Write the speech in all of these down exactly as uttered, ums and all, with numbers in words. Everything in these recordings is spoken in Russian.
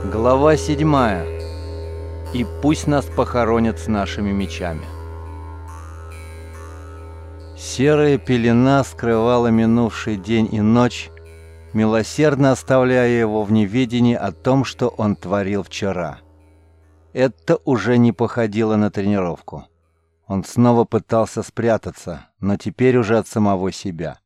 Глава седьмая. И пусть нас похоронят с нашими мечами. Серая пелена скрывала минувший день и ночь, милосердно оставляя его в неведении о том, что он творил вчера. Это уже не походило на тренировку. Он снова пытался спрятаться, но теперь уже от самого себя.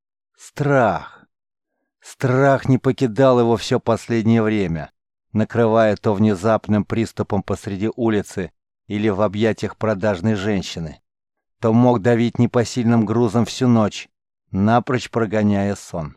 Страх. Страх не покидал его все последнее время, накрывая то внезапным приступом посреди улицы или в объятиях продажной женщины, то мог давить непосильным грузом всю ночь, напрочь прогоняя сон.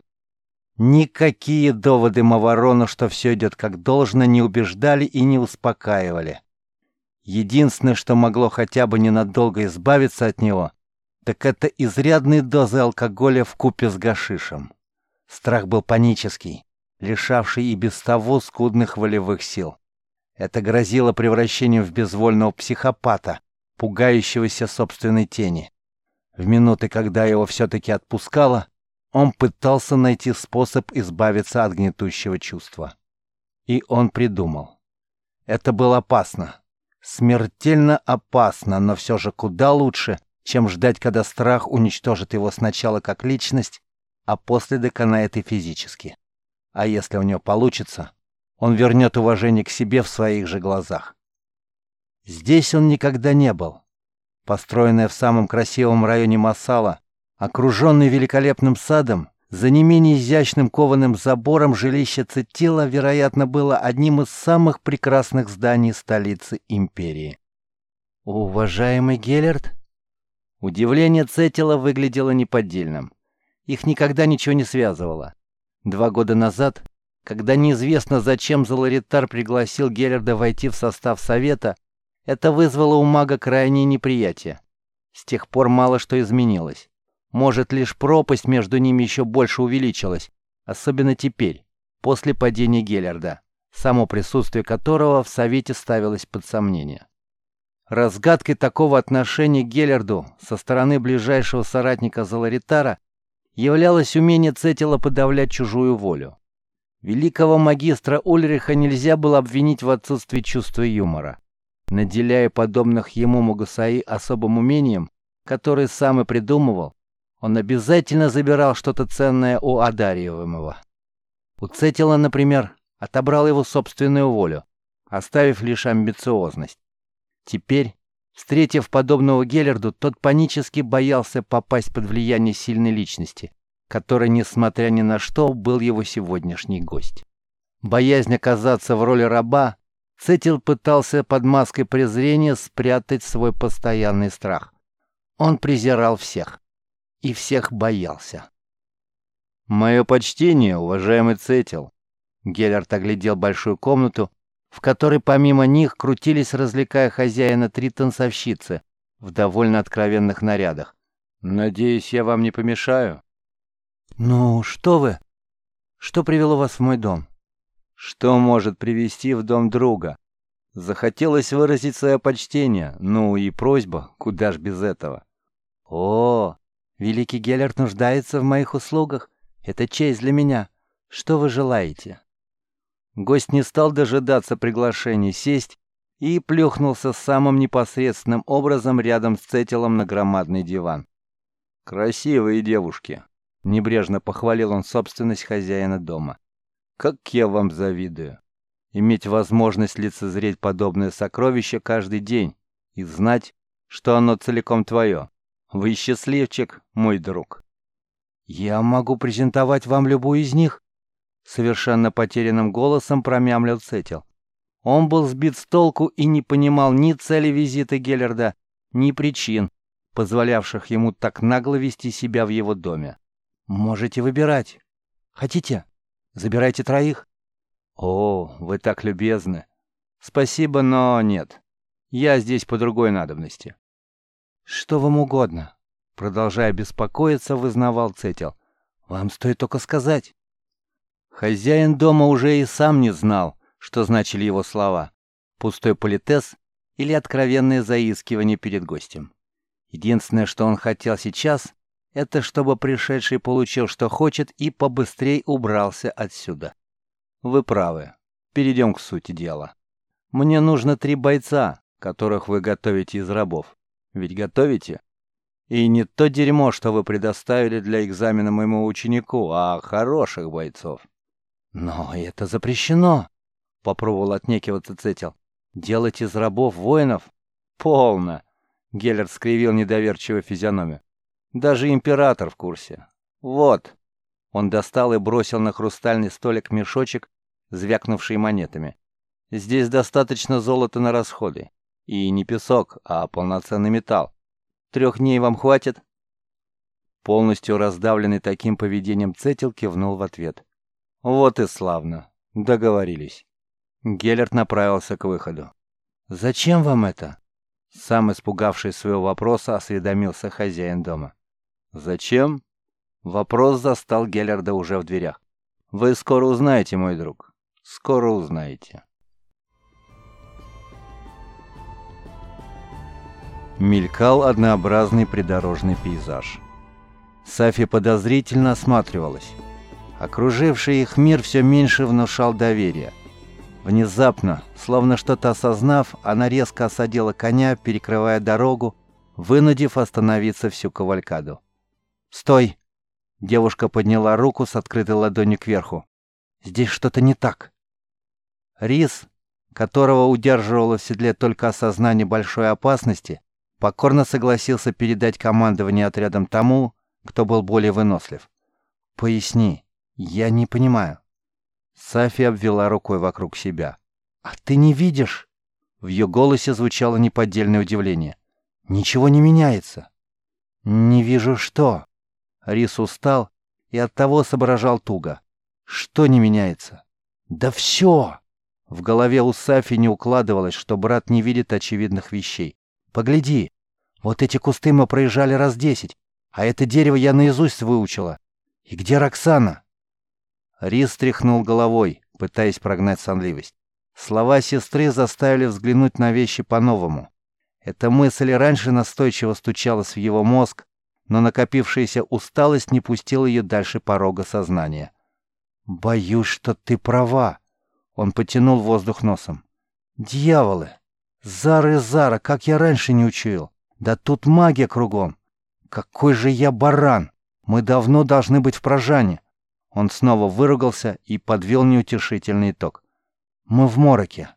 Никакие доводы Маварона, что все идет как должно, не убеждали и не успокаивали. Единственное, что могло хотя бы ненадолго избавиться от него, так это изрядные дозы алкоголя вкупе с гашишем. Страх был панический, лишавший и без того скудных волевых сил. Это грозило превращением в безвольного психопата, пугающегося собственной тени. В минуты, когда его все-таки отпускало, он пытался найти способ избавиться от гнетущего чувства. И он придумал. Это было опасно. Смертельно опасно, но все же куда лучше, чем ждать, когда страх уничтожит его сначала как личность, а после доконает и физически. А если у него получится, он вернет уважение к себе в своих же глазах. Здесь он никогда не был. Построенное в самом красивом районе Массала, окруженный великолепным садом, за не менее изящным кованым забором жилище Цеттила, вероятно, было одним из самых прекрасных зданий столицы империи. «Уважаемый Геллерт?» Удивление Цеттила выглядело неподдельным. Их никогда ничего не связывало. Два года назад, когда неизвестно зачем Заларитар пригласил Геллерда войти в состав Совета, это вызвало у мага крайнее неприятие. С тех пор мало что изменилось. Может, лишь пропасть между ними еще больше увеличилась, особенно теперь, после падения Геллерда, само присутствие которого в Совете ставилось под сомнение. Разгадкой такого отношения к Геллерду со стороны ближайшего соратника Заларитара являлось умение Цеттила подавлять чужую волю. Великого магистра Ульриха нельзя было обвинить в отсутствии чувства юмора. Наделяя подобных ему Мугасаи особым умением, которое сам и придумывал, он обязательно забирал что-то ценное у одариваемого. У Цеттила, например, отобрал его собственную волю, оставив лишь амбициозность. Теперь, встретив подобного Геллерду, тот панически боялся попасть под влияние сильной личности, которой, несмотря ни на что, был его сегодняшний гость. Боязнь оказаться в роли раба, Цеттил пытался под маской презрения спрятать свой постоянный страх. Он презирал всех и всех боялся. «Мое почтение, уважаемый Цеттил!» Геллерт оглядел большую комнату, в которой помимо них крутились, развлекая хозяина, три танцовщицы в довольно откровенных нарядах. «Надеюсь, я вам не помешаю?» «Ну, что вы? Что привело вас в мой дом?» «Что может привести в дом друга? Захотелось выразить свое почтение, ну и просьба, куда ж без этого». «О, великий Геллерт нуждается в моих услугах. Это честь для меня. Что вы желаете?» Гость не стал дожидаться приглашения сесть и плюхнулся самым непосредственным образом рядом с Цеттилом на громадный диван. «Красивые девушки», — небрежно похвалил он собственность хозяина дома. «Как я вам завидую. Иметь возможность лицезреть подобное сокровище каждый день и знать, что оно целиком твое. Вы счастливчик, мой друг». «Я могу презентовать вам любую из них», — совершенно потерянным голосом промямлил Цеттил. Он был сбит с толку и не понимал ни цели визита Геллерда, ни причин, позволявших ему так нагло вести себя в его доме. «Можете выбирать. Хотите? Забирайте троих». «О, вы так любезны. Спасибо, но нет. Я здесь по другой надобности». «Что вам угодно», — продолжая беспокоиться, вызнавал Цеттил. «Вам стоит только сказать». Хозяин дома уже и сам не знал, что значили его слова: пустой политес или откровенное заискивание перед гостем. Единственное, что он хотел сейчас, это чтобы пришедший получил, что хочет, и побыстрей убрался отсюда. «Вы правы. перейдем к сути дела. Мне нужно три бойца, которых вы готовите из рабов. Ведь готовите? И не то дерьмо, что вы предоставили для экзамена моему ученику, а хороших бойцов». «Но это запрещено», — попробовал отнекиваться Цетил. «Делать из рабов воинов?» «Полно!» — Геллерт скривил недоверчиво физиономию. «Даже император в курсе. Вот!» Он достал и бросил на хрустальный столик мешочек, звякнувший монетами. «Здесь достаточно золота на расходы. И не песок, а полноценный металл. Трех дней вам хватит?» Полностью раздавленный таким поведением Цетил кивнул в ответ. «Вот и славно. Договорились». Геллерт направился к выходу. «Зачем вам это?» Сам испугавшись своего вопроса, осведомился хозяин дома. «Зачем?» Вопрос застал Геллерда уже в дверях. «Вы скоро узнаете, мой друг. Скоро узнаете». Мелькал однообразный придорожный пейзаж. Сафи подозрительно осматривалась. Окруживший их мир все меньше внушал доверия. Внезапно, словно что-то осознав, она резко осадила коня, перекрывая дорогу, вынудив остановиться всю кавалькаду. «Стой!» Девушка подняла руку с открытой ладонью кверху. «Здесь что-то не так». Рис, которого удерживало в седле только осознание большой опасности, покорно согласился передать командование отрядом тому, кто был более вынослив. «Поясни, я не понимаю». Сафи обвела рукой вокруг себя. «А ты не видишь?» В ее голосе звучало неподдельное удивление. «Ничего не меняется». «Не вижу что?» Рис устал и оттого соображал туго. «Что не меняется?» «Да все!» В голове у Сафи не укладывалось, что брат не видит очевидных вещей. «Погляди, вот эти кусты мы проезжали раз десять, а это дерево я наизусть выучила. И где Роксана?» Рис стряхнул головой, пытаясь прогнать сонливость. Слова сестры заставили взглянуть на вещи по-новому. Эта мысль раньше настойчиво стучалась в его мозг, но накопившаяся усталость не пустила ее дальше порога сознания. «Боюсь, что ты права», — он потянул воздух носом. «Дьяволы! Зара и Зара, как я раньше не учуял! Да тут магия кругом! Какой же я баран! Мы давно должны быть в Прожане!» Он снова выругался и подвел неутешительный итог. «Мы в мороке».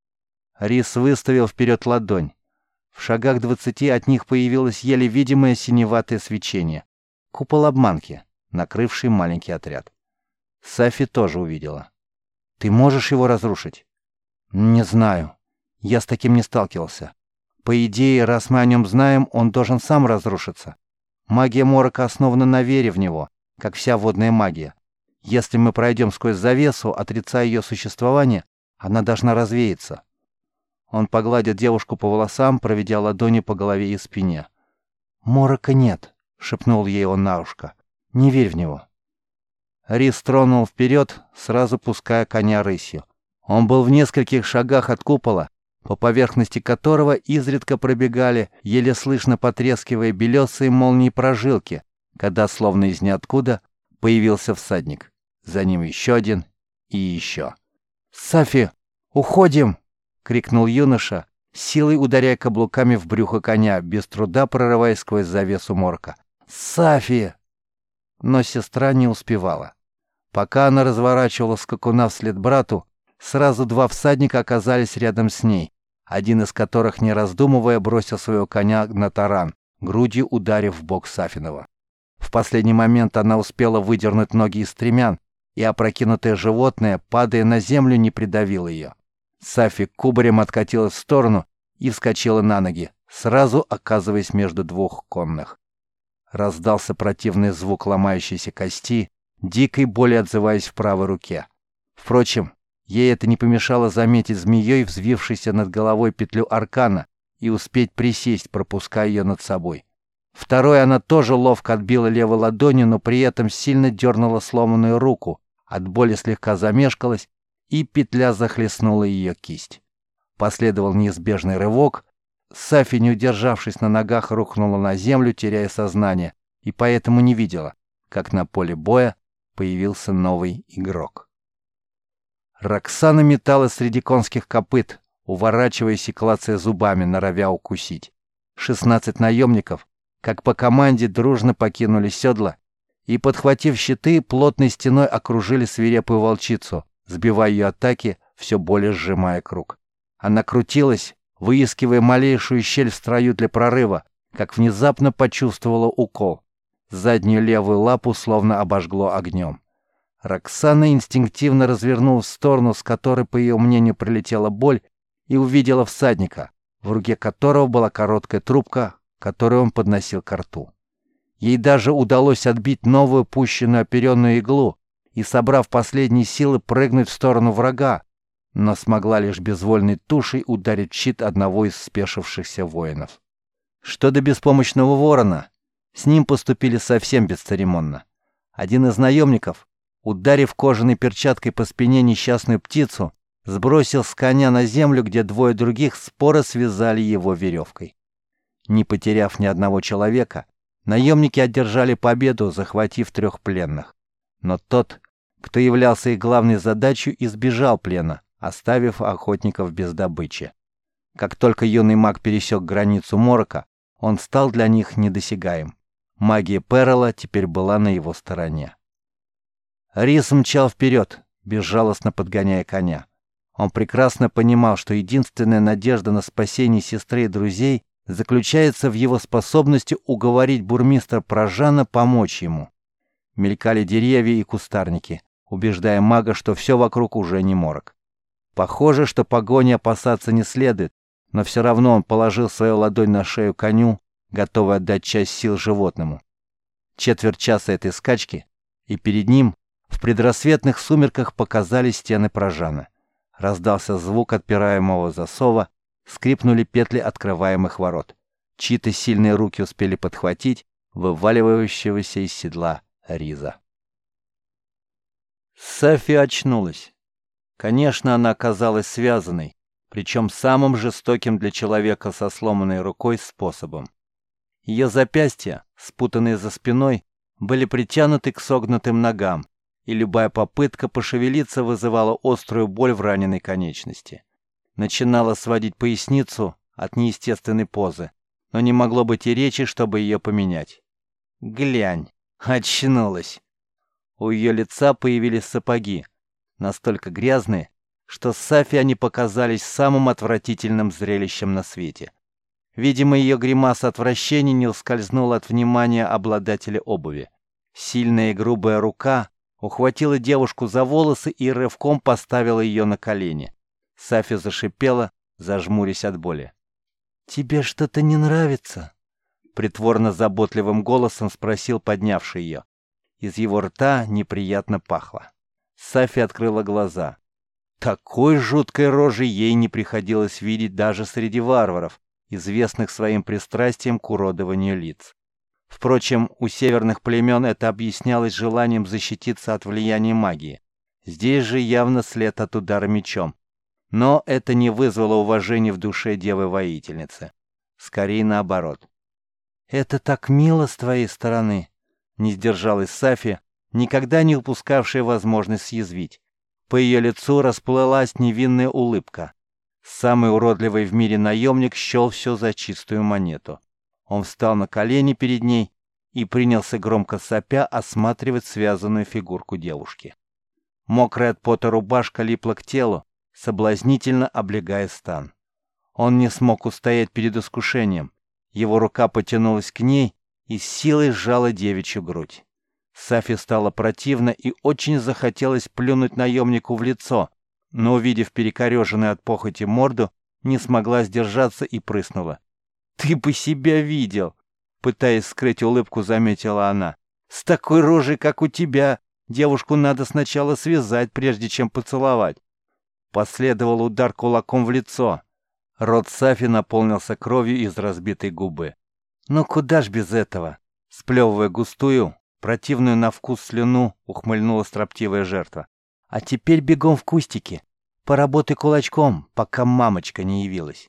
Рис выставил вперед ладонь. В шагах двадцати от них появилось еле видимое синеватое свечение. Купол обманки, накрывший маленький отряд. Сафи тоже увидела. «Ты можешь его разрушить?» «Не знаю. Я с таким не сталкивался. По идее, раз мы о нем знаем, он должен сам разрушиться. Магия морока основана на вере в него, как вся водная магия. Если мы пройдем сквозь завесу, отрицая ее существование, она должна развеяться». Он погладил девушку по волосам, проведя ладонью по голове и спине. «Морока нет», — шепнул ей он на ушко. «Не верь в него». Рис тронул вперед, сразу пуская коня рысью. Он был в нескольких шагах от купола, по поверхности которого изредка пробегали, еле слышно потрескивая белесые молнии прожилки, когда, словно из ниоткуда, появился всадник. За ним еще один и еще. «Сафи, уходим!» — крикнул юноша, силой ударяя каблуками в брюхо коня, без труда прорываясь сквозь завесу морока. «Сафи!» Но сестра не успевала. Пока она разворачивала скакуна вслед брату, сразу два всадника оказались рядом с ней, один из которых, не раздумывая, бросил своего коня на таран, грудью ударив в бок Сафинова. В последний момент она успела выдернуть ноги из стремян, и опрокинутое животное, падая на землю, не придавило ее. Сафи кубарем откатилась в сторону и вскочила на ноги, сразу оказываясь между двух конных. Раздался противный звук ломающейся кости, дикой боли отзываясь в правой руке. Впрочем, ей это не помешало заметить змеей взвившейся над головой петлю аркана и успеть присесть, пропуская ее над собой. Второй она тоже ловко отбила левой ладонью, но при этом сильно дернула сломанную руку, от боли слегка замешкалась, и петля захлестнула ее кисть. Последовал неизбежный рывок. Сафи, не удержавшись на ногах, рухнула на землю, теряя сознание, и поэтому не видела, как на поле боя появился новый игрок. Роксана металась среди конских копыт, уворачиваясь и клацая зубами, норовя укусить. Шестнадцать наемников, как по команде, дружно покинули седла и, подхватив щиты, плотной стеной окружили свирепую волчицу, сбивая ее атаки, все более сжимая круг. Она крутилась, выискивая малейшую щель в строю для прорыва, как внезапно почувствовала укол. Заднюю левую лапу словно обожгло огнем. Роксана инстинктивно развернулась в сторону, с которой, по ее мнению, прилетела боль, и увидела всадника, в руке которого была короткая трубка, которую он подносил ко рту. Ей даже удалось отбить новую пущенную оперенную иглу и, собрав последние силы, прыгнуть в сторону врага, но смогла лишь безвольной тушей ударить в щит одного из спешившихся воинов. Что до беспомощного ворона, с ним поступили совсем бесцеремонно. Один из наемников, ударив кожаной перчаткой по спине несчастную птицу, сбросил с коня на землю, где двое других споро связали его веревкой. Не потеряв ни одного человека, наемники одержали победу, захватив трех пленных. Но тот, кто являлся их главной задачей, избежал плена, оставив охотников без добычи. Как только юный маг пересек границу морока, он стал для них недосягаем. Магия Перла теперь была на его стороне. Рис мчал вперед, безжалостно подгоняя коня. Он прекрасно понимал, что единственная надежда на спасение сестры и друзей заключается в его способности уговорить бурмистра Прожана помочь ему. Мелькали деревья и кустарники, убеждая мага, что все вокруг уже не морок. Похоже, что погони опасаться не следует, но все равно он положил свою ладонь на шею коню, готовый отдать часть сил животному. Четверть часа этой скачки, и перед ним в предрассветных сумерках показались стены Прожана. Раздался звук отпираемого засова, скрипнули петли открываемых ворот. Чьи-то сильные руки успели подхватить вываливающегося из седла Риза. Сафи очнулась. Конечно, она оказалась связанной, причем самым жестоким для человека со сломанной рукой способом. Ее запястья, спутанные за спиной, были притянуты к согнутым ногам, и любая попытка пошевелиться вызывала острую боль в раненой конечности. Начинала сводить поясницу от неестественной позы, но не могло быть и речи, чтобы ее поменять. «Глянь, очнулась!» У ее лица появились сапоги, настолько грязные, что Сафи они показались самым отвратительным зрелищем на свете. Видимо, ее гримаса отвращения не ускользнула от внимания обладателя обуви. Сильная и грубая рука ухватила девушку за волосы и рывком поставила ее на колени. Сафи зашипела, зажмурясь от боли. «Тебе что-то не нравится?» Притворно заботливым голосом спросил поднявший ее. Из его рта неприятно пахло. Сафи открыла глаза. Такой жуткой рожи ей не приходилось видеть даже среди варваров, известных своим пристрастием к уродованию лиц. Впрочем, у северных племен это объяснялось желанием защититься от влияния магии. Здесь же явно след от удара мечом. Но это не вызвало уважения в душе девы-воительницы. Скорее наоборот. «Это так мило с твоей стороны», — не сдержалась Сафи, никогда не упускавшая возможность съязвить. По ее лицу расплылась невинная улыбка. Самый уродливый в мире наемник счел все за чистую монету. Он встал на колени перед ней и принялся громко сопя осматривать связанную фигурку девушки. Мокрая от пота рубашка липла к телу, соблазнительно облегая стан. Он не смог устоять перед искушением. Его рука потянулась к ней и с силой сжала девичью грудь. Сафи стало противно и очень захотелось плюнуть наемнику в лицо, но, увидев перекореженную от похоти морду, не смогла сдержаться и прыснула. «Ты бы себя видел!» — пытаясь скрыть улыбку, заметила она. «С такой рожей, как у тебя, девушку надо сначала связать, прежде чем поцеловать». Последовал удар кулаком в лицо. Рот Сафи наполнился кровью из разбитой губы. «Ну куда ж без этого?» Сплевывая густую, противную на вкус слюну, ухмыльнула строптивая жертва. «А теперь бегом в кустики. Поработай кулачком, пока мамочка не явилась».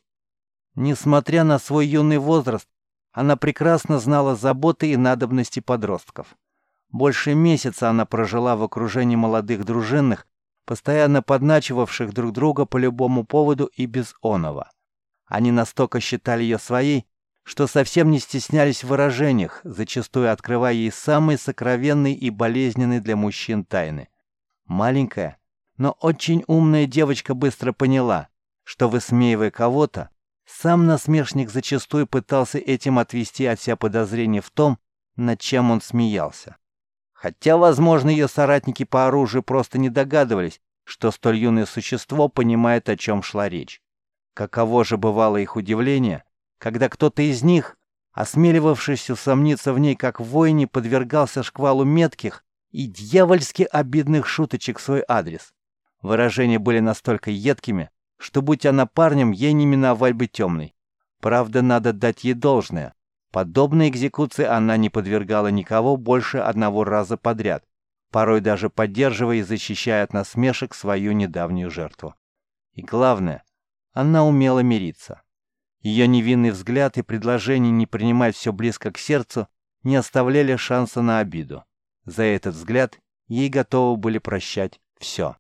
Несмотря на свой юный возраст, она прекрасно знала заботы и надобности подростков. Больше месяца она прожила в окружении молодых дружинных, постоянно подначивавших друг друга по любому поводу и без оного. Они настолько считали ее своей, что совсем не стеснялись в выражениях, зачастую открывая ей самые сокровенные и болезненные для мужчин тайны. Маленькая, но очень умная девочка быстро поняла, что, высмеивая кого-то, сам насмешник зачастую пытался этим отвести от себя подозрения в том, над чем он смеялся. Хотя, возможно, ее соратники по оружию просто не догадывались, что столь юное существо понимает, о чем шла речь. Каково же бывало их удивление, когда кто-то из них, осмеливавшись усомниться в ней как в воине, подвергался шквалу метких и дьявольски обидных шуточек в свой адрес. Выражения были настолько едкими, что, будь она парнем, ей не миновать бы темной. Правда, надо дать ей должное. Подобной экзекуции она не подвергала никого больше одного раза подряд, порой даже поддерживая и защищая от насмешек свою недавнюю жертву. И главное, она умела мириться. Ее невинный взгляд и предложение не принимать все близко к сердцу не оставляли шанса на обиду. За этот взгляд ей готовы были прощать все.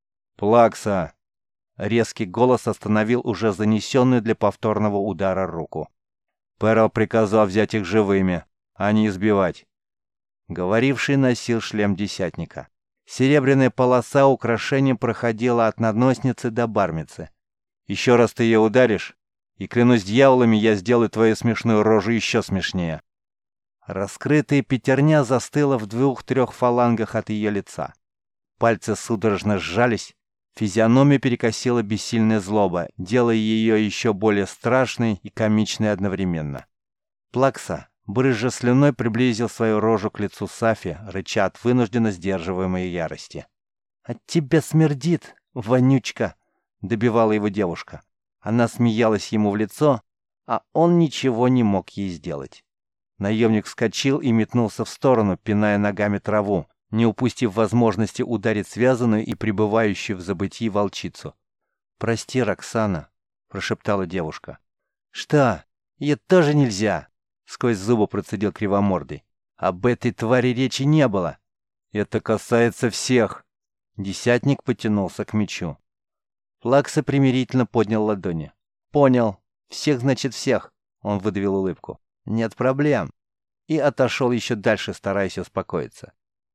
«Плакса!» Резкий голос остановил уже занесенную для повторного удара руку. «Перл приказал взять их живыми, а не избивать». Говоривший носил шлем десятника. Серебряная полоса украшением проходила от надносницы до бармицы. «Еще раз ты ее ударишь, и, клянусь дьяволами, я сделаю твою смешную рожу еще смешнее». Раскрытая пятерня застыла в двух-трех фалангах от ее лица. Пальцы судорожно сжались, физиономия перекосила бессильная злоба, делая ее еще более страшной и комичной одновременно. Плакса, брызжа слюной, приблизил свою рожу к лицу Сафи, рыча от вынужденно сдерживаемой ярости. «От тебя смердит, вонючка!» — добивала его девушка. Она смеялась ему в лицо, а он ничего не мог ей сделать. Наемник вскочил и метнулся в сторону, пиная ногами траву, не упустив возможности ударить связанную и пребывающую в забытии волчицу. «Прости, Роксана», — прошептала девушка. «Что? Ей тоже нельзя?» — сквозь зубы процедил кривомордый. «Об этой твари речи не было». «Это касается всех». Десятник потянулся к мечу. Плакса примирительно поднял ладони. «Понял. Всех значит всех», — он выдавил улыбку. «Нет проблем». И отошел еще дальше, стараясь успокоиться.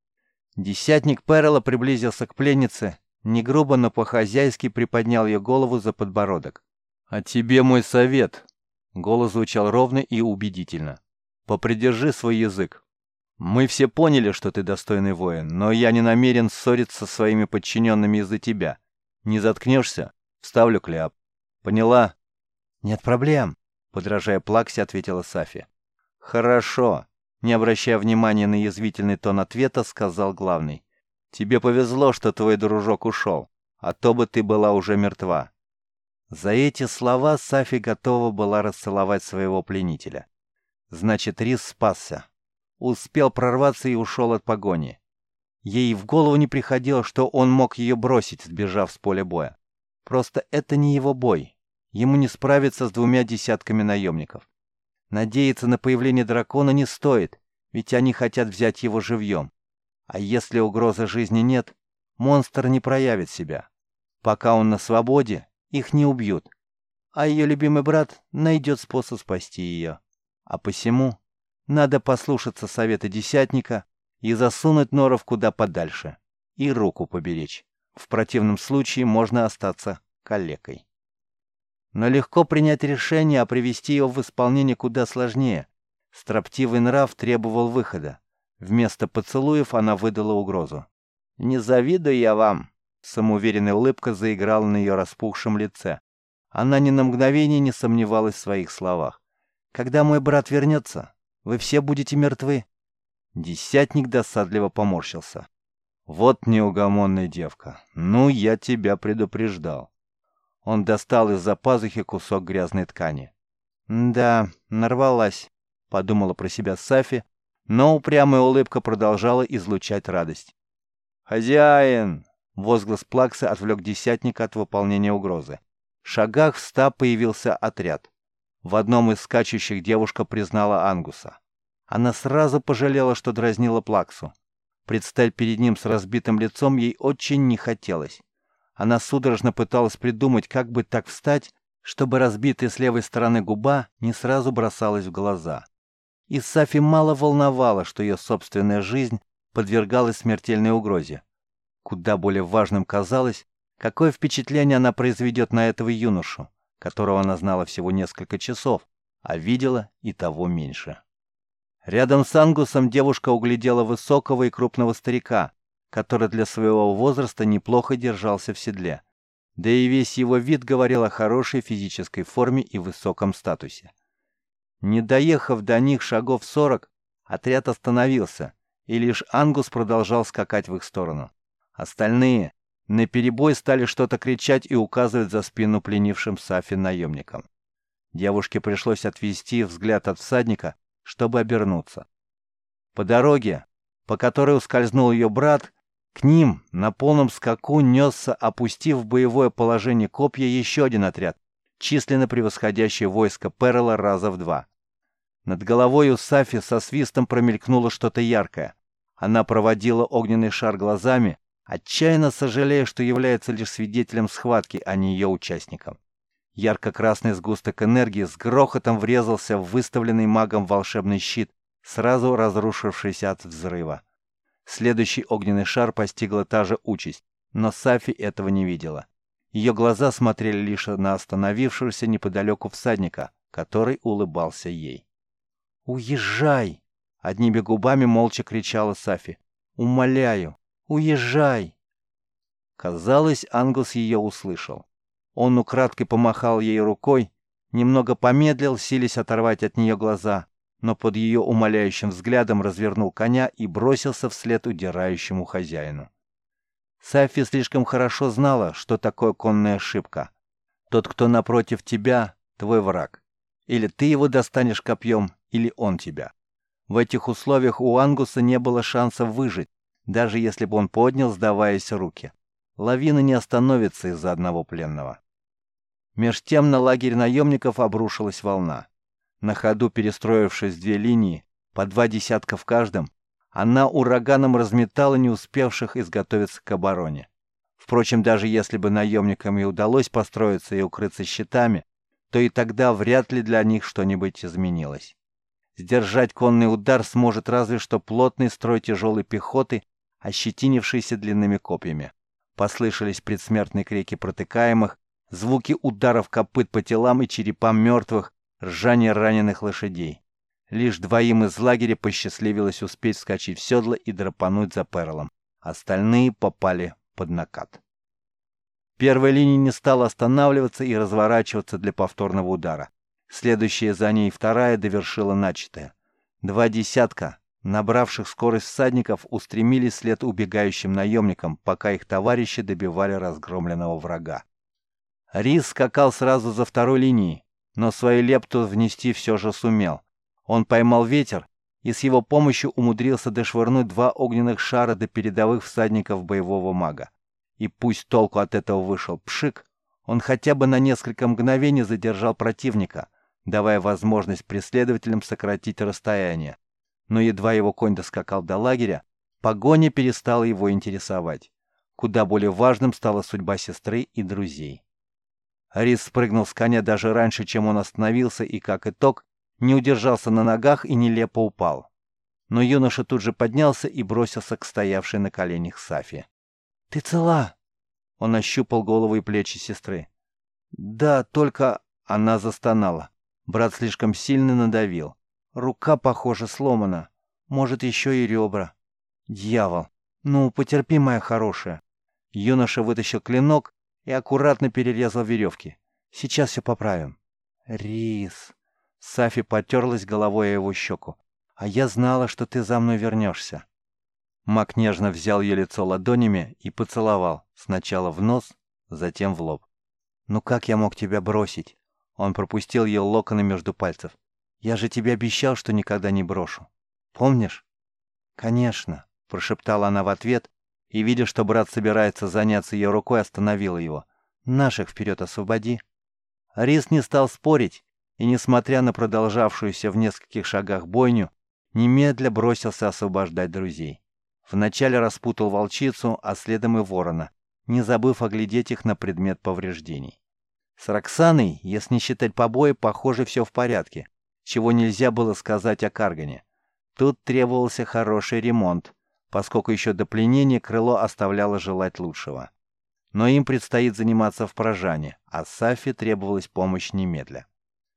Десятник Перла приблизился к пленнице, не грубо, но по-хозяйски приподнял ее голову за подбородок. «А тебе мой совет». Голос звучал ровно и убедительно. «Попридержи свой язык. Мы все поняли, что ты достойный воин, но я не намерен ссориться со своими подчиненными из-за тебя. Не заткнешься — вставлю кляп. Поняла?» «Нет проблем», — подражая Плаксе, ответила Сафи. «Хорошо», — не обращая внимания на язвительный тон ответа, сказал главный. «Тебе повезло, что твой дружок ушел, а то бы ты была уже мертва». За эти слова Сафи готова была расцеловать своего пленителя. Значит, Рис спасся. Успел прорваться и ушел от погони. Ей в голову не приходило, что он мог ее бросить, сбежав с поля боя. Просто это не его бой. Ему не справиться с двумя десятками наемников. Надеяться на появление дракона не стоит, ведь они хотят взять его живьем. А если угрозы жизни нет, монстр не проявит себя. Пока он на свободе, их не убьют. А ее любимый брат найдет способ спасти ее. А посему надо послушаться совета десятника и засунуть норов куда подальше. И руку поберечь. В противном случае можно остаться калекой. Но легко принять решение, а привести его в исполнение куда сложнее. Строптивый нрав требовал выхода. Вместо поцелуев она выдала угрозу. «Не завидую я вам», — самоуверенная улыбка заиграла на ее распухшем лице. Она ни на мгновение не сомневалась в своих словах. «Когда мой брат вернется, вы все будете мертвы». Десятник досадливо поморщился. «Вот неугомонная девка. Ну, я тебя предупреждал». Он достал из-за пазухи кусок грязной ткани. «Да, нарвалась», — подумала про себя Сафи, но упрямая улыбка продолжала излучать радость. «Хозяин!» — возглас Плаксы отвлек десятника от выполнения угрозы. В шагах в ста появился отряд. В одном из скачущих девушка признала Ангуса. Она сразу пожалела, что дразнила Плаксу. Предстать перед ним с разбитым лицом ей очень не хотелось. Она судорожно пыталась придумать, как бы так встать, чтобы разбитая с левой стороны губа не сразу бросалась в глаза. И Сафи мало волновало, что ее собственная жизнь подвергалась смертельной угрозе. Куда более важным казалось, какое впечатление она произведет на этого юношу, которого она знала всего несколько часов, а видела и того меньше. Рядом с Ангусом девушка углядела высокого и крупного старика, который для своего возраста неплохо держался в седле. Да и весь его вид говорил о хорошей физической форме и высоком статусе. Не доехав до них шагов сорок, отряд остановился, и лишь Ангус продолжал скакать в их сторону. Остальные наперебой стали что-то кричать и указывать за спину пленившим Сафи наемникам. Девушке пришлось отвести взгляд от всадника, чтобы обернуться. По дороге, по которой ускользнул ее брат, к ним на полном скаку несся, опустив в боевое положение копья, еще один отряд, численно превосходящий войско Перла раза в два. Над головой у Сафи со свистом промелькнуло что-то яркое. Она проводила огненный шар глазами, отчаянно сожалея, что является лишь свидетелем схватки, а не ее участником. Ярко-красный сгусток энергии с грохотом врезался в выставленный магом волшебный щит, сразу разрушившийся от взрыва. Следующий огненный шар постигла та же участь, но Сафи этого не видела. Ее глаза смотрели лишь на остановившегося неподалеку всадника, который улыбался ей. «Уезжай!» — одними губами молча кричала Сафи. «Умоляю, уезжай!» Казалось, Ангус ее услышал. Он украдкой помахал ей рукой, немного помедлил, силясь оторвать от нее глаза, но под ее умоляющим взглядом развернул коня и бросился вслед удирающему хозяину. Сафи слишком хорошо знала, что такое конная ошибка. Тот, кто напротив тебя, твой враг. Или ты его достанешь копьем, или он тебя. В этих условиях у Ангуса не было шанса выжить, даже если бы он поднял, сдаваясь, руки. Лавина не остановится из-за одного пленного. Меж тем на лагерь наемников обрушилась волна. На ходу перестроившись в две линии, по два десятка в каждом, она ураганом разметала не успевших изготовиться к обороне. Впрочем, даже если бы наемникам и удалось построиться и укрыться щитами, то и тогда вряд ли для них что-нибудь изменилось. Сдержать конный удар сможет разве что плотный строй тяжелой пехоты, ощетинившийся длинными копьями. Послышались предсмертные крики протыкаемых, звуки ударов копыт по телам и черепам мертвых, ржание раненых лошадей. Лишь двоим из лагеря посчастливилось успеть вскочить в седло и драпануть за Перлом. Остальные попали под накат. Первая линия не стала останавливаться и разворачиваться для повторного удара. Следующая за ней вторая довершила начатое. Два десятка, набравших скорость всадников, устремились вслед убегающим наемникам, пока их товарищи добивали разгромленного врага. Рис скакал сразу за второй линией, но свою лепту внести все же сумел. Он поймал ветер и с его помощью умудрился дошвырнуть два огненных шара до передовых всадников боевого мага. И пусть толку от этого вышел пшик, он хотя бы на несколько мгновений задержал противника, давая возможность преследователям сократить расстояние. Но едва его конь доскакал до лагеря, погоня перестала его интересовать. Куда более важным стала судьба сестры и друзей. Рис спрыгнул с коня даже раньше, чем он остановился, и, как итог, не удержался на ногах и нелепо упал. Но юноша тут же поднялся и бросился к стоявшей на коленях Сафи. «Ты цела?» Он ощупал голову и плечи сестры. «Да, только...» Она застонала. Брат слишком сильно надавил. Рука, похоже, сломана. Может, еще и ребра. Дьявол! Ну, потерпи, моя хорошая. Юноша вытащил клинок и аккуратно перерезал веревки. Сейчас все поправим. Рис. Сафи потерлась головой о его щеку. А я знала, что ты за мной вернешься. Маг нежно взял ее лицо ладонями и поцеловал. Сначала в нос, затем в лоб. «Ну как я мог тебя бросить?» Он пропустил ее локоны между пальцев. «Я же тебе обещал, что никогда не брошу. Помнишь?» «Конечно», — прошептала она в ответ, и, видя, что брат собирается заняться ее рукой, остановила его. «Наших вперед освободи». Рис не стал спорить, и, несмотря на продолжавшуюся в нескольких шагах бойню, немедля бросился освобождать друзей. Вначале распутал волчицу, а следом и ворона, не забыв оглядеть их на предмет повреждений. С Роксаной, если не считать побои, похоже, все в порядке, чего нельзя было сказать о Каргане. Тут требовался хороший ремонт, поскольку еще до пленения крыло оставляло желать лучшего. Но им предстоит заниматься в Прожане, а Сафи требовалась помощь немедля.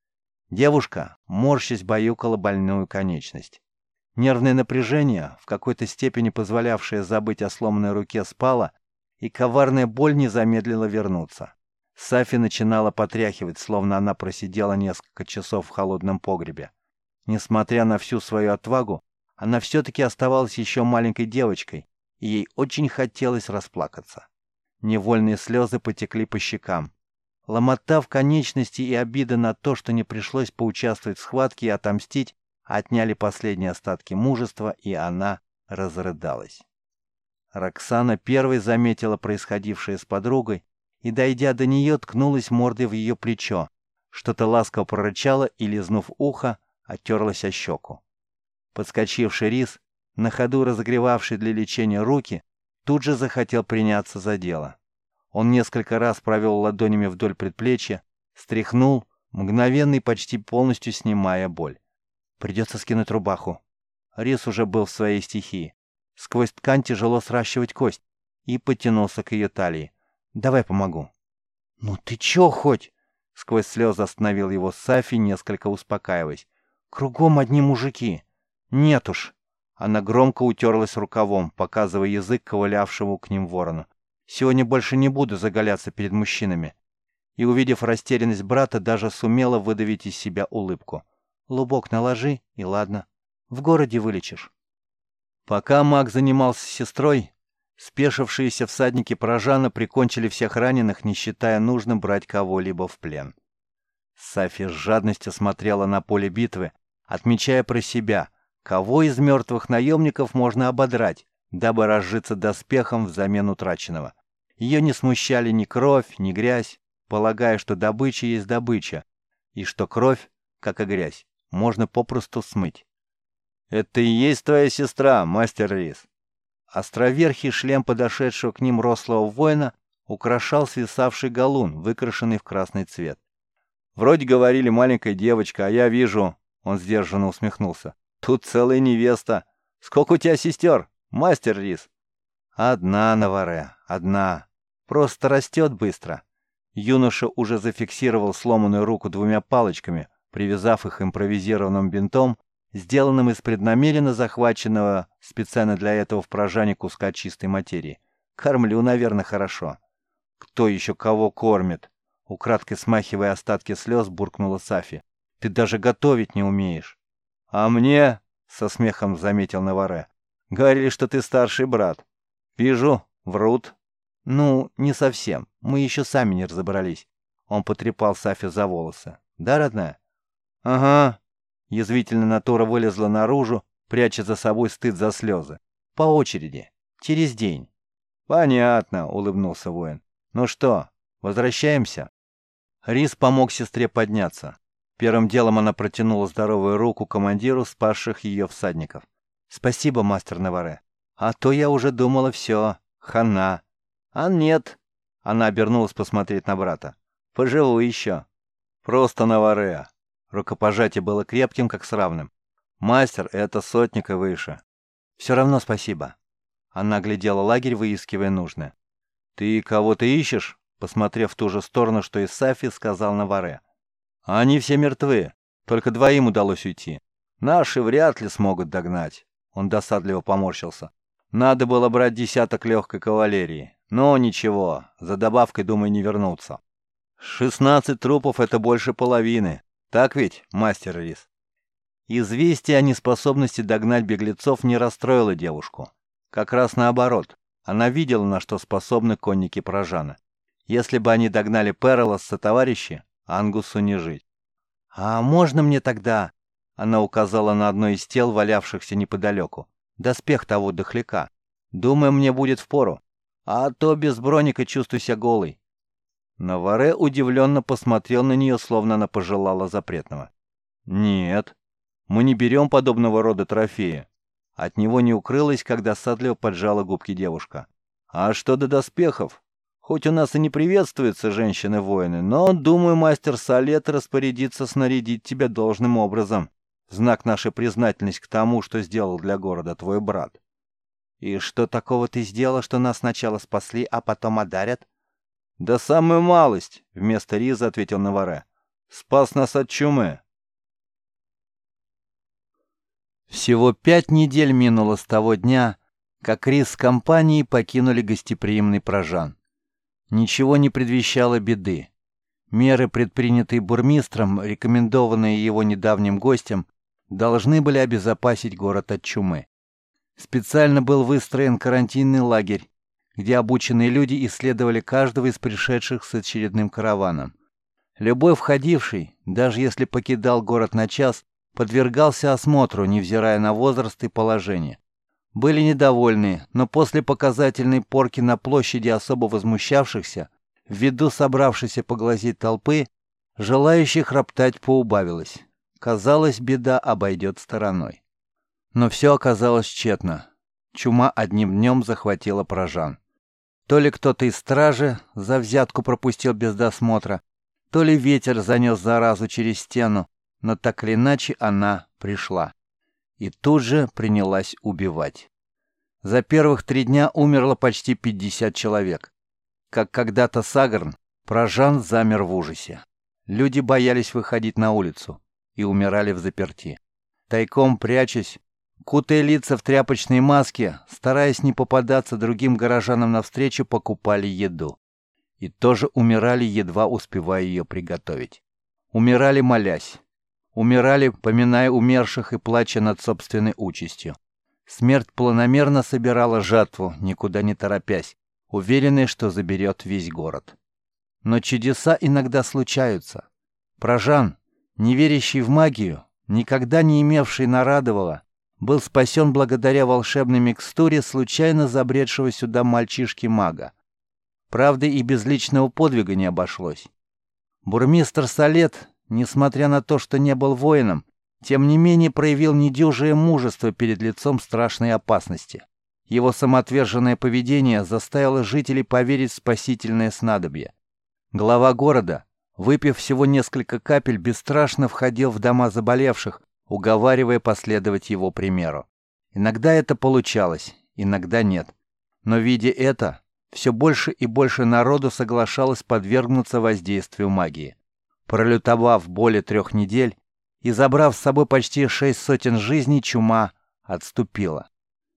Девушка, морщась, баюкала больную конечность. Нервное напряжение, в какой-то степени позволявшее забыть о сломанной руке, спало, и коварная боль не замедлила вернуться. Сафи начинала потряхивать, словно она просидела несколько часов в холодном погребе. Несмотря на всю свою отвагу, она все-таки оставалась еще маленькой девочкой, и ей очень хотелось расплакаться. Невольные слезы потекли по щекам. Ломота в конечности и обида на то, что не пришлось поучаствовать в схватке и отомстить, отняли последние остатки мужества, и она разрыдалась. Роксана первой заметила происходившее с подругой и, дойдя до нее, ткнулась мордой в ее плечо, что-то ласково прорычала и, лизнув ухо, отерлась о щеку. Подскочивший Рис, на ходу разогревавший для лечения руки, тут же захотел приняться за дело. Он несколько раз провел ладонями вдоль предплечья, стряхнул, мгновенно и почти полностью снимая боль. Придется скинуть рубаху. Рис уже был в своей стихии. Сквозь ткань тяжело сращивать кость, и потянулся к ее талии. «Давай помогу». «Ну ты чё хоть?» Сквозь слезы остановил его Сафи, несколько успокаиваясь. «Кругом одни мужики». «Нет уж». Она громко утерлась рукавом, показывая язык ковылявшему к ним ворону. «Сегодня больше не буду заголяться перед мужчинами». И, увидев растерянность брата, даже сумела выдавить из себя улыбку. «Лубок наложи, и ладно. В городе вылечишь». Пока маг занимался с сестрой, спешившиеся всадники Прожана прикончили всех раненых, не считая нужным брать кого-либо в плен. Сафи с жадностью смотрела на поле битвы, отмечая про себя, кого из мертвых наемников можно ободрать, дабы разжиться доспехом взамен утраченного. Ее не смущали ни кровь, ни грязь, полагая, что добыча есть добыча, и что кровь, как и грязь, можно попросту смыть. «Это и есть твоя сестра, мастер Рис». Островерхий шлем подошедшего к ним рослого воина украшал свисавший галун, выкрашенный в красный цвет. «Вроде говорили маленькая девочка, а я вижу...» Он сдержанно усмехнулся. «Тут целая невеста. Сколько у тебя сестер, мастер Рис?» «Одна, Наваре, одна. Просто растет быстро». Юноша уже зафиксировал сломанную руку двумя палочками, привязав их импровизированным бинтом, сделанным из преднамеренно захваченного специально для этого в Прожане куска чистой материи. «Кормлю, наверное, хорошо». «Кто еще кого кормит?» Украдкой смахивая остатки слез, буркнула Сафи. «Ты даже готовить не умеешь». «А мне?» — со смехом заметил Наваре. «Говорили, что ты старший брат». «Вижу, врут». «Ну, не совсем. Мы еще сами не разобрались». Он потрепал Сафи за волосы. «Да, родная?» «Ага». Язвительная натура вылезла наружу, пряча за собой стыд за слезы. «По очереди. Через день». «Понятно», — улыбнулся воин. «Ну что, возвращаемся?» Рис помог сестре подняться. Первым делом она протянула здоровую руку командиру спасших ее всадников. «Спасибо, мастер Наваре. А то я уже думала, все, хана». «А нет». Она обернулась посмотреть на брата. «Поживу еще». «Просто Наваре». Рукопожатие было крепким, как с равным. «Мастер — это сотник и выше». «Все равно спасибо». Она глядела лагерь, выискивая нужное. «Ты кого-то ищешь?» Посмотрев в ту же сторону, что и Сафи, сказал Наваре. «Они все мертвы. Только двоим удалось уйти. Наши вряд ли смогут догнать». Он досадливо поморщился. «Надо было брать десяток легкой кавалерии. Но ничего, за добавкой, думаю, не вернуться. Шестнадцать трупов — это больше половины. Так ведь, мастер Рис?» Известие о неспособности догнать беглецов не расстроило девушку. Как раз наоборот. Она видела, на что способны конники Прожана. Если бы они догнали Перла с сотоварищи, Ангусу не жить. «А можно мне тогда...» Она указала на одно из тел, валявшихся неподалеку. «Доспех того дохляка. Думаю, мне будет впору. А то без броника чувствую себя голой». Наваре удивленно посмотрел на нее, словно она пожелала запретного. «Нет, мы не берем подобного рода трофеи. От него не укрылась, когда досадливо поджала губки девушка. «А что до доспехов? Хоть у нас и не приветствуются женщины-воины, но, думаю, мастер Солет распорядится снарядить тебя должным образом, в знак нашей признательности к тому, что сделал для города твой брат». «И что такого ты сделал, что нас сначала спасли, а потом одарят?» «Да самую малость», — вместо риза ответил Наваре. «Спас нас от чумы». Всего пять недель минуло с того дня, как Рис с компанией покинули гостеприимный Прожан. Ничего не предвещало беды. Меры, предпринятые бурмистром, рекомендованные его недавним гостям, должны были обезопасить город от чумы. Специально был выстроен карантинный лагерь, где обученные люди исследовали каждого из пришедших с очередным караваном. Любой входивший, даже если покидал город на час, подвергался осмотру, невзирая на возраст и положение. Были недовольны, но после показательной порки на площади особо возмущавшихся, ввиду собравшейся поглазеть толпы, желающих роптать поубавилось. Казалось, беда обойдет стороной. Но все оказалось тщетно. Чума одним днем захватила Прожан. То ли кто-то из стражи за взятку пропустил без досмотра, то ли ветер занес заразу через стену, но так или иначе она пришла. И тут же принялась убивать. За первых три дня умерло почти пятьдесят человек. Как когда-то Сагарн, Прожан замер в ужасе. Люди боялись выходить на улицу и умирали взаперти. Тайком прячась, кутая лица в тряпочные маски, стараясь не попадаться другим горожанам навстречу, покупали еду. И тоже умирали, едва успевая ее приготовить. Умирали, молясь. Умирали, поминая умерших и плача над собственной участью. Смерть планомерно собирала жатву, никуда не торопясь, уверенная, что заберет весь город. Но чудеса иногда случаются. Прожан, не верящий в магию, никогда не имевший нарадовала, был спасен благодаря волшебной микстуре случайно забредшего сюда мальчишки-мага. Правда, и без личного подвига не обошлось. Бурмистр Солет, несмотря на то, что не был воином, тем не менее проявил недюжее мужество перед лицом страшной опасности. Его самоотверженное поведение заставило жителей поверить в спасительное снадобье. Глава города, выпив всего несколько капель, бесстрашно входил в дома заболевших, уговаривая последовать его примеру. Иногда это получалось, иногда нет. Но, видя это, все больше и больше народу соглашалось подвергнуться воздействию магии. Пролютовав более трех недель и забрав с собой почти шесть сотен жизней, чума отступила.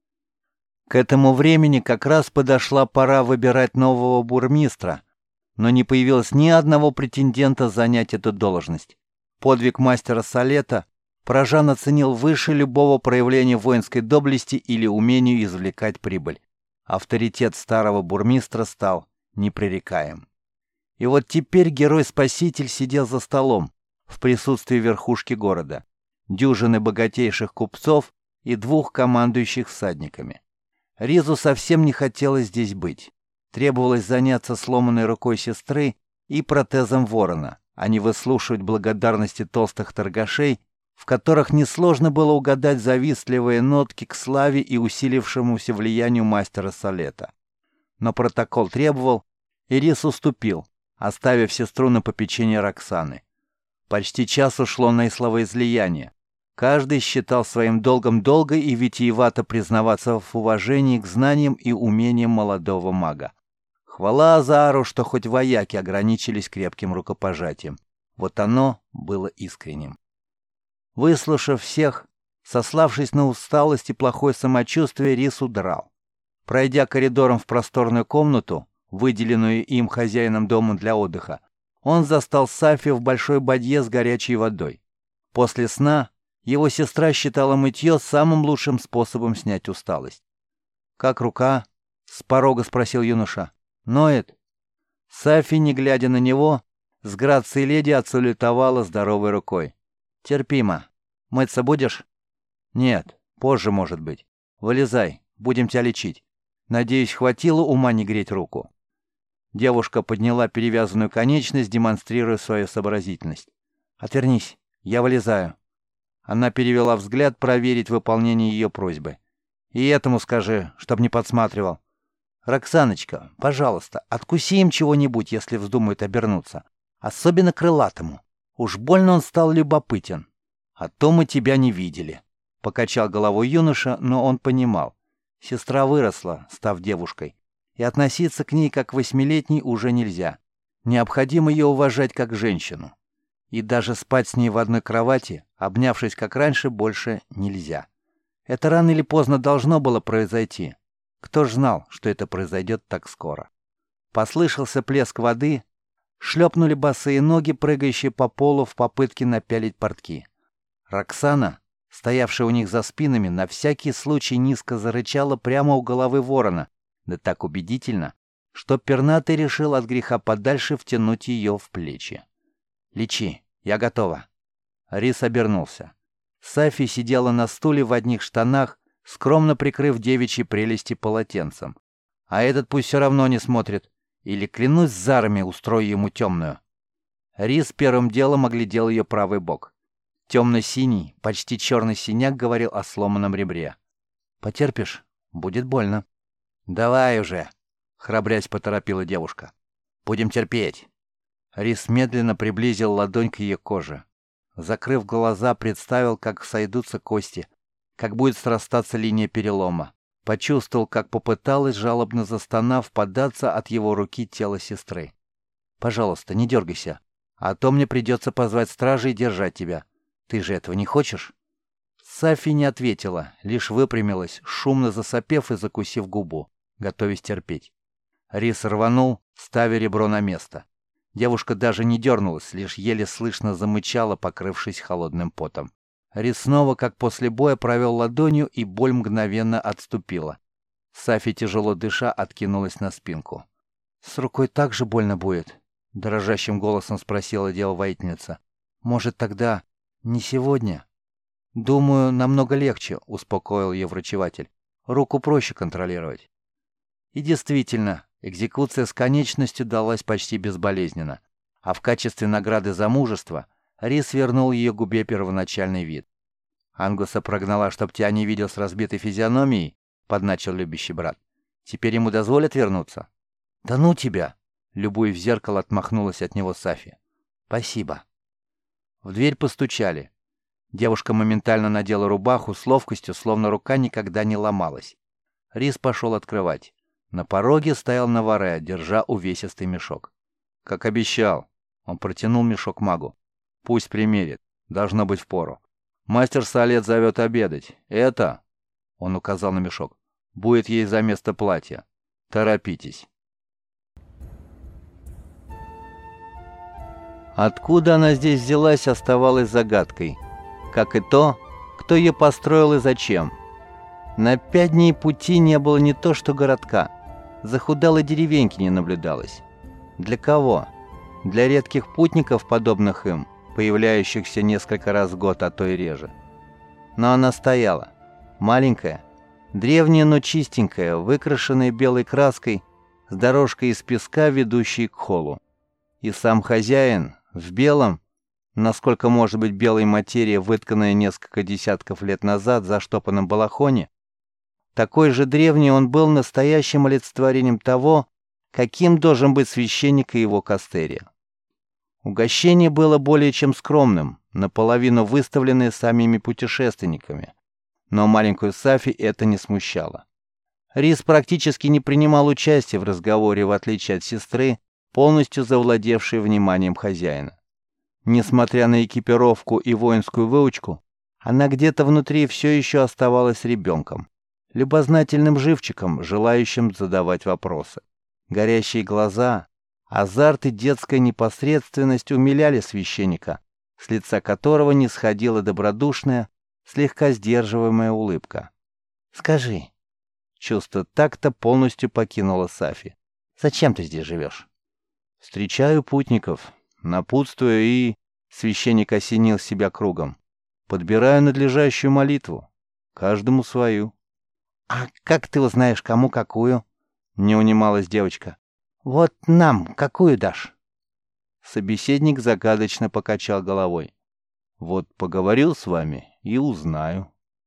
К этому времени как раз подошла пора выбирать нового бурмистра, но не появилось ни одного претендента занять эту должность. Подвиг мастера Солета Прожан оценил выше любого проявления воинской доблести или умению извлекать прибыль. Авторитет старого бурмистра стал непререкаем. И вот теперь герой-спаситель сидел за столом в присутствии верхушки города, дюжины богатейших купцов и двух командующих всадниками. Ризу совсем не хотелось здесь быть. Требовалось заняться сломанной рукой сестры и протезом ворона, а не выслушивать благодарности толстых торгашей, в которых несложно было угадать завистливые нотки к славе и усилившемуся влиянию мастера Солета. Но протокол требовал, и Рис уступил, оставив сестру на попечение Роксаны. Почти час ушло на словоизлияние. Каждый считал своим долгом долго и витиевато признаваться в уважении к знаниям и умениям молодого мага. Хвала Азару, что хоть вояки ограничились крепким рукопожатием. Вот оно было искренним. Выслушав всех, сославшись на усталость и плохое самочувствие, Рис удрал. Пройдя коридором в просторную комнату, выделенную им хозяином дома для отдыха, он застал Сафи в большой бадье с горячей водой. После сна его сестра считала мытье самым лучшим способом снять усталость. «Как рука?» — с порога спросил юноша. «Ноет?» Сафи, не глядя на него, с грацией леди отсалютовала здоровой рукой. «Терпимо. Мыться будешь?» «Нет, позже, может быть. Вылезай, будем тебя лечить. Надеюсь, хватило ума не греть руку». Девушка подняла перевязанную конечность, демонстрируя свою сообразительность. «Отвернись, я вылезаю». Она перевела взгляд проверить выполнение ее просьбы. И этому скажи, чтоб не подсматривал. Роксаночка, пожалуйста, откуси им чего-нибудь, если вздумают обернуться. Особенно крылатому. Уж больно он стал любопытен. А то мы тебя не видели. Покачал головой юноша, но он понимал. Сестра выросла, став девушкой. И относиться к ней как к восьмилетней уже нельзя. Необходимо ее уважать как женщину. И даже спать с ней в одной кровати, обнявшись как раньше, больше нельзя. Это рано или поздно должно было произойти. Кто ж знал, что это произойдет так скоро? Послышался плеск воды, шлепнули босые ноги, прыгающие по полу в попытке напялить портки. Роксана, стоявшая у них за спинами, на всякий случай низко зарычала прямо у головы ворона, да так убедительно, что пернатый решил от греха подальше втянуть ее в плечи. «Лечи, я готова». Рис обернулся. Сафи сидела на стуле в одних штанах, скромно прикрыв девичьи прелести полотенцем. А этот пусть все равно не смотрит. Или, клянусь зарами, устрою ему темную. Рис первым делом оглядел ее правый бок. Темно-синий, почти черный синяк говорил о сломанном ребре. «Потерпишь? Будет больно». «Давай уже», — храбрясь поторопила девушка. «Будем терпеть». Рис медленно приблизил ладонь к ее коже. Закрыв глаза, представил, как сойдутся кости, как будет срастаться линия перелома. Почувствовал, как попыталась, жалобно застонав, податься от его руки тело сестры. «Пожалуйста, не дергайся, а то мне придется позвать стражей и держать тебя. Ты же этого не хочешь?» Сафи не ответила, лишь выпрямилась, шумно засопев и закусив губу, готовясь терпеть. Рис рванул, ставя ребро на место. Девушка даже не дернулась, лишь еле слышно замычала, покрывшись холодным потом. Рис снова, как после боя, провел ладонью, и боль мгновенно отступила. Сафи, тяжело дыша, откинулась на спинку. «С рукой так же больно будет?» — дрожащим голосом спросила дева-воительница. «Может, тогда не сегодня?» «Думаю, намного легче», — успокоил ее врачеватель. «Руку проще контролировать». И действительно, экзекуция с конечностью далась почти безболезненно, а в качестве награды за мужество Рис вернул ее губе первоначальный вид. «Ангуса прогнала, чтоб тебя не видел с разбитой физиономией», — подначил любящий брат. «Теперь ему дозволят вернуться?» «Да ну тебя!» — любуясь в зеркало, отмахнулась от него Сафи. «Спасибо». В дверь постучали. Девушка моментально надела рубаху с ловкостью, словно рука никогда не ломалась. Рис пошел открывать. На пороге стоял Наваре, держа увесистый мешок. «Как обещал», — он протянул мешок магу. «Пусть примерит. Должно быть впору. Мастер Салет зовет обедать. Это...» — он указал на мешок. «Будет ей за место платья. Торопитесь». Откуда она здесь взялась, оставалось загадкой. Как и то, кто ее построил и зачем. На пять дней пути не было не то что городка. Захудалой деревеньки не наблюдалось. Для кого? Для редких путников, подобных им, появляющихся несколько раз в год, а то и реже. Но она стояла. Маленькая, древняя, но чистенькая, выкрашенная белой краской, с дорожкой из песка, ведущей к холлу. И сам хозяин в белом, насколько может быть белой материя, вытканная несколько десятков лет назад в заштопанном балахоне, такой же древний он был настоящим олицетворением того, каким должен быть священник и его кастерия. Угощение было более чем скромным, наполовину выставленное самими путешественниками, но маленькую Сафи это не смущало. Рис практически не принимал участия в разговоре, в отличие от сестры, полностью завладевшей вниманием хозяина. Несмотря на экипировку и воинскую выучку, она где-то внутри все еще оставалась ребенком, любознательным живчиком, желающим задавать вопросы. Горящие глаза, азарт и детская непосредственность умиляли священника, с лица которого не сходила добродушная, слегка сдерживаемая улыбка. «Скажи». Чувство такта полностью покинуло Сафи. «Зачем ты здесь живешь?» «Встречаю путников, напутствую и...» Священник осенил себя кругом. «Подбираю надлежащую молитву. Каждому свою». «А как ты узнаешь, кому какую?» — не унималась девочка. «Вот нам какую дашь?» Собеседник загадочно покачал головой. «Вот поговорил с вами и узнаю».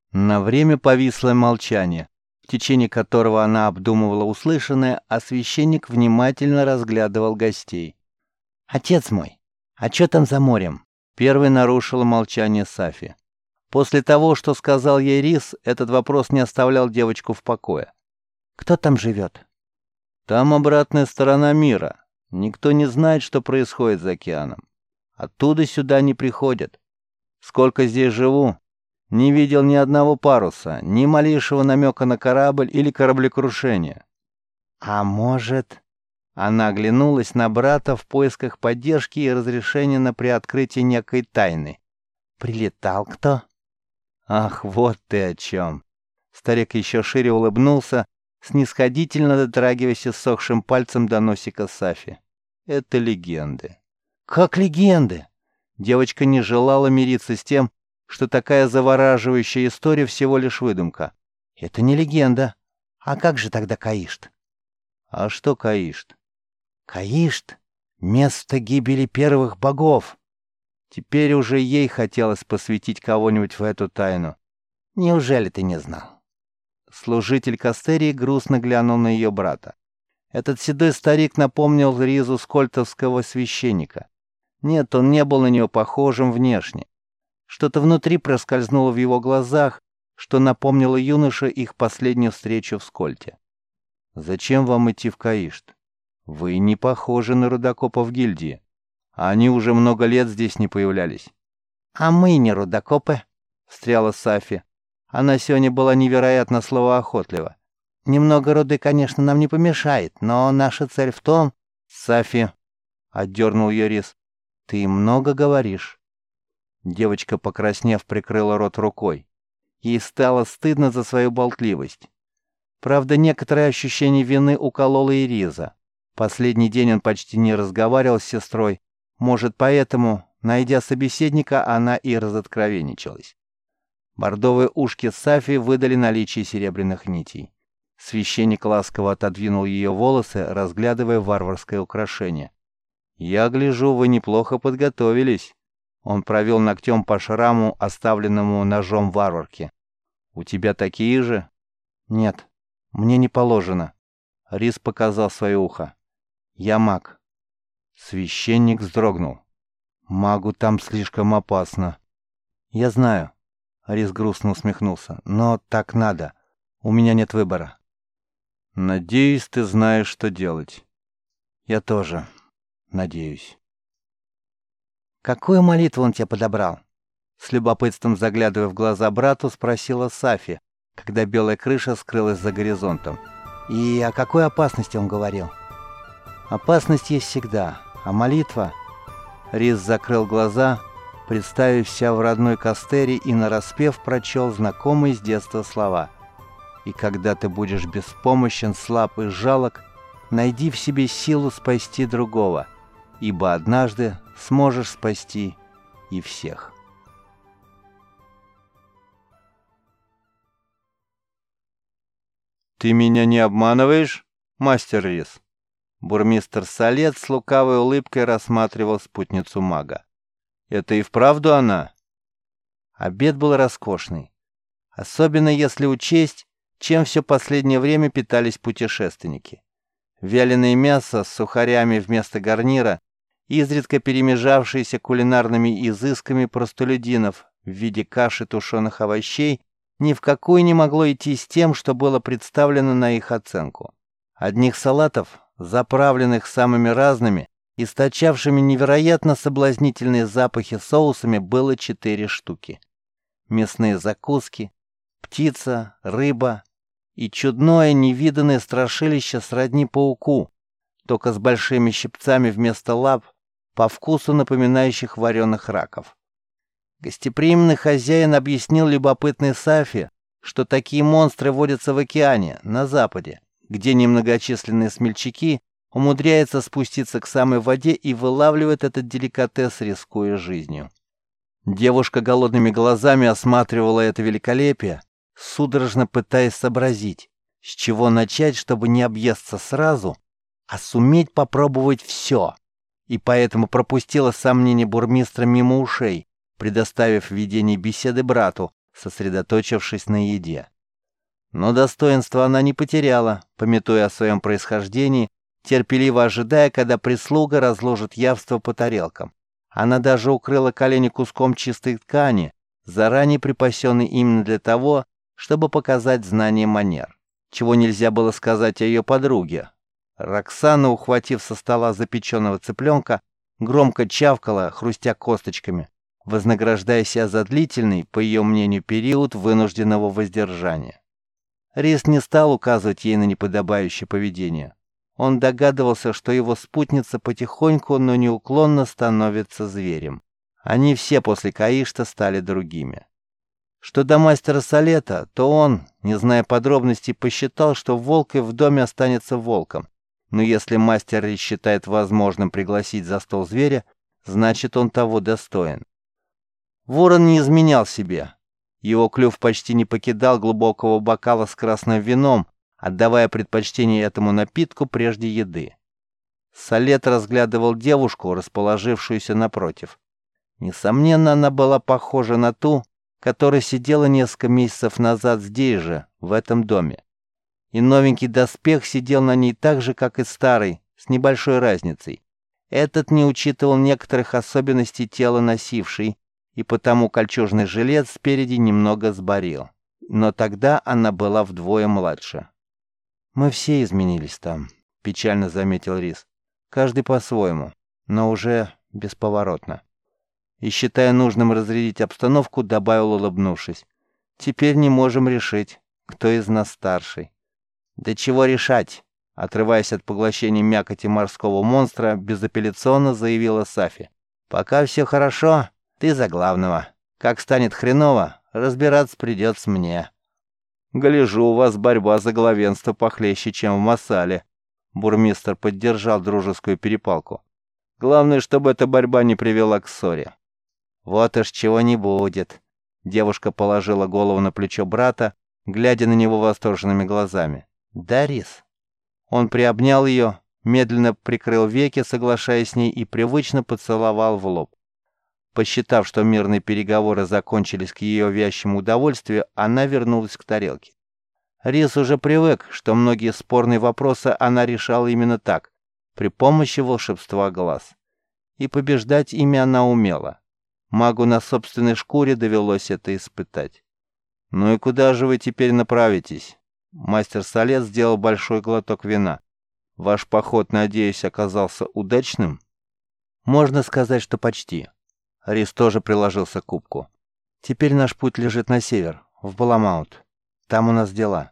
На время повисло молчание, в течение которого она обдумывала услышанное, а священник внимательно разглядывал гостей. «Отец мой, а чё там за морем?» Первой нарушила молчание Сафи. После того, что сказал ей Рис, этот вопрос не оставлял девочку в покое. «Кто там живет?» «Там обратная сторона мира. Никто не знает, что происходит за океаном. Оттуда сюда не приходят. Сколько здесь живу, не видел ни одного паруса, ни малейшего намека на корабль или кораблекрушение». «А может...» Она оглянулась на брата в поисках поддержки и разрешения на приоткрытие некой тайны. «Прилетал кто?» «Ах, вот ты о чем!» Старик еще шире улыбнулся, снисходительно дотрагиваясь иссохшим пальцем до носика Сафи. «Это легенды». «Как легенды?» Девочка не желала мириться с тем, что такая завораживающая история всего лишь выдумка. «Это не легенда. А как же тогда Каишт?» «А что Каишт?» «Каишт — место гибели первых богов». Теперь уже ей хотелось посвятить кого-нибудь в эту тайну. «Неужели ты не знал?» Служитель Кастерии грустно глянул на ее брата. Этот седой старик напомнил Ризу скольтовского священника. Нет, он не был на нее похожим внешне. Что-то внутри проскользнуло в его глазах, что напомнило юноше их последнюю встречу в Скольте. «Зачем вам идти в Каишт? Вы не похожи на рудокопов гильдии. Они уже много лет здесь не появлялись». «А мы не рудокопы», — встряла Сафи. Она сегодня была невероятно словоохотлива. «Немного руды, конечно, нам не помешает, но наша цель в том...» «Сафи», — отдернул ее Рис, — «ты много говоришь». Девочка, покраснев, прикрыла рот рукой. Ей стало стыдно за свою болтливость. Правда, некоторое ощущение вины укололо и Риза. Последний день он почти не разговаривал с сестрой. Может, поэтому, найдя собеседника, она и разоткровенничалась. Бордовые ушки Сафи выдали наличие серебряных нитей. Священник ласково отодвинул ее волосы, разглядывая варварское украшение. «Я гляжу, вы неплохо подготовились». Он провел ногтем по шраму, оставленному ножом варварки. «У тебя такие же?» «Нет, мне не положено». Рис показал свое ухо. «Я маг». Священник вздрогнул. «Магу там слишком опасно». «Я знаю». Рис грустно усмехнулся. «Но так надо. У меня нет выбора». «Надеюсь, ты знаешь, что делать». «Я тоже. Надеюсь». «Какую молитву он тебе подобрал?» С любопытством заглядывая в глаза брату, спросила Сафи, когда белая крыша скрылась за горизонтом. «И о какой опасности он говорил?» «Опасность есть всегда, а молитва...» Рис закрыл глаза, представив себя в родной Кастерии, и нараспев прочел знакомые с детства слова. «И когда ты будешь беспомощен, слаб и жалок, найди в себе силу спасти другого, ибо однажды сможешь спасти и всех». «Ты меня не обманываешь, мастер Рис?» Бурмистр Солет с лукавой улыбкой рассматривал спутницу мага. «Это и вправду она?» Обед был роскошный. Особенно если учесть, чем все последнее время питались путешественники. Вяленое мясо с сухарями вместо гарнира, изредка перемежавшиеся кулинарными изысками простолюдинов в виде каши тушеных овощей, ни в какую не могло идти с тем, что было представлено на их оценку. Одних салатов, заправленных самыми разными, источавшими невероятно соблазнительные запахи соусами, было четыре штуки. Мясные закуски, птица, рыба и чудное невиданное страшилище сродни пауку, только с большими щипцами вместо лап, по вкусу напоминающих вареных раков. Гостеприимный хозяин объяснил любопытной Сафи, что такие монстры водятся в океане, на западе, где немногочисленные смельчаки умудряются спуститься к самой воде и вылавливают этот деликатес, рискуя жизнью. Девушка голодными глазами осматривала это великолепие, судорожно пытаясь сообразить, с чего начать, чтобы не объесться сразу, а суметь попробовать все, и поэтому пропустила сомнения бурмистра мимо ушей, предоставив ведение беседы брату, сосредоточившись на еде. Но достоинства она не потеряла, памятуя о своем происхождении, терпеливо ожидая, когда прислуга разложит явство по тарелкам. Она даже укрыла колени куском чистой ткани, заранее припасенной именно для того, чтобы показать знание манер, чего нельзя было сказать о ее подруге. Роксана, ухватив со стола запеченного цыпленка, громко чавкала, хрустя косточками, вознаграждая себя за длительный, по ее мнению, период вынужденного воздержания. Рис не стал указывать ей на неподобающее поведение. Он догадывался, что его спутница потихоньку, но неуклонно становится зверем. Они все после Каишта стали другими. Что до мастера Солета, то он, не зная подробностей, посчитал, что волк и в доме останется волком. Но если мастер Рис считает возможным пригласить за стол зверя, значит, он того достоин. Ворон не изменял себе. Его клюв почти не покидал глубокого бокала с красным вином, отдавая предпочтение этому напитку прежде еды. Солет разглядывал девушку, расположившуюся напротив. Несомненно, она была похожа на ту, которая сидела несколько месяцев назад здесь же, в этом доме. И новенький доспех сидел на ней так же, как и старый, с небольшой разницей. Этот не учитывал некоторых особенностей тела носившей, и потому кольчужный жилет спереди немного сборил. Но тогда она была вдвое младше. «Мы все изменились там», — печально заметил Рис. «Каждый по-своему, но уже бесповоротно». И, считая нужным разрядить обстановку, добавил, улыбнувшись. «Теперь не можем решить, кто из нас старший». «Да чего решать?» — отрываясь от поглощения мякоти морского монстра, безапелляционно заявила Сафи. «Пока все хорошо, ты за главного. Как станет хреново, разбираться придется мне». «Гляжу, у вас борьба за главенство похлеще, чем в Массале». Бурмистр поддержал дружескую перепалку. «Главное, чтобы эта борьба не привела к ссоре». «Вот уж чего не будет». Девушка положила голову на плечо брата, глядя на него восторженными глазами. «Да, Рис?» Он приобнял ее, медленно прикрыл веки, соглашаясь с ней, и привычно поцеловал в лоб. Посчитав, что мирные переговоры закончились к ее вящему удовольствию, она вернулась к тарелке. Рис уже привык, что многие спорные вопросы она решала именно так, при помощи волшебства глаз. И побеждать ими она умела. Магу на собственной шкуре довелось это испытать. «Ну и куда же вы теперь направитесь?» Мастер Солет сделал большой глоток вина. «Ваш поход, надеюсь, оказался удачным?» «Можно сказать, что почти». Рис тоже приложился к кубку. «Теперь наш путь лежит на север, в Баламаут. Там у нас дела».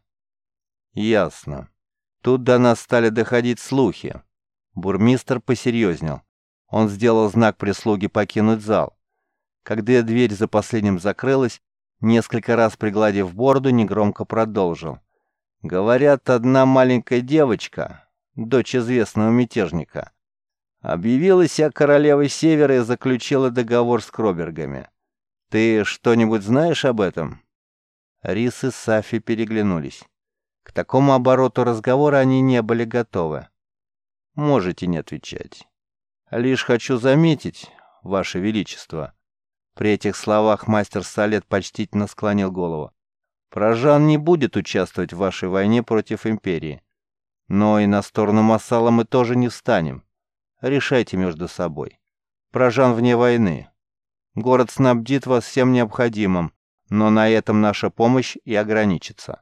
«Ясно. Тут до нас стали доходить слухи». Бурмистр посерьезнел. Он сделал знак прислуги покинуть зал. Когда дверь за последним закрылась, несколько раз пригладив бороду, негромко продолжил. «Говорят, одна маленькая девочка, дочь известного мятежника, объявила себя королевой Севера и заключила договор с Кробергами. Ты что-нибудь знаешь об этом?» Рис и Сафи переглянулись. К такому обороту разговора они не были готовы. «Можете не отвечать. Лишь хочу заметить, Ваше Величество». При этих словах мастер Солет почтительно склонил голову. «Прожан не будет участвовать в вашей войне против Империи. Но и на сторону Массала мы тоже не встанем. Решайте между собой. Прожан вне войны. Город снабдит вас всем необходимым, но на этом наша помощь и ограничится».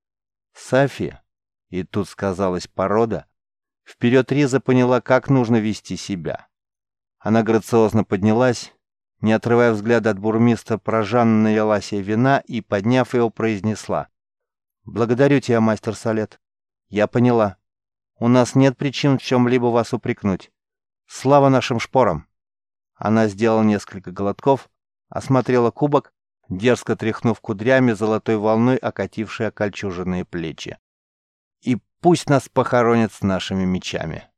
Сафи, и тут сказалась порода, вперед Риза поняла, как нужно вести себя. Она грациозно поднялась, не отрывая взгляда от бурмистра, Прожан налила себе вина и, подняв его, произнесла. «Благодарю тебя, мастер Солет. Я поняла. У нас нет причин в чем-либо вас упрекнуть. Слава нашим шпорам!» Она сделала несколько глотков, осмотрела кубок, дерзко тряхнув кудрями, золотой волной окатившей окольчуженные плечи. «И пусть нас похоронят с нашими мечами».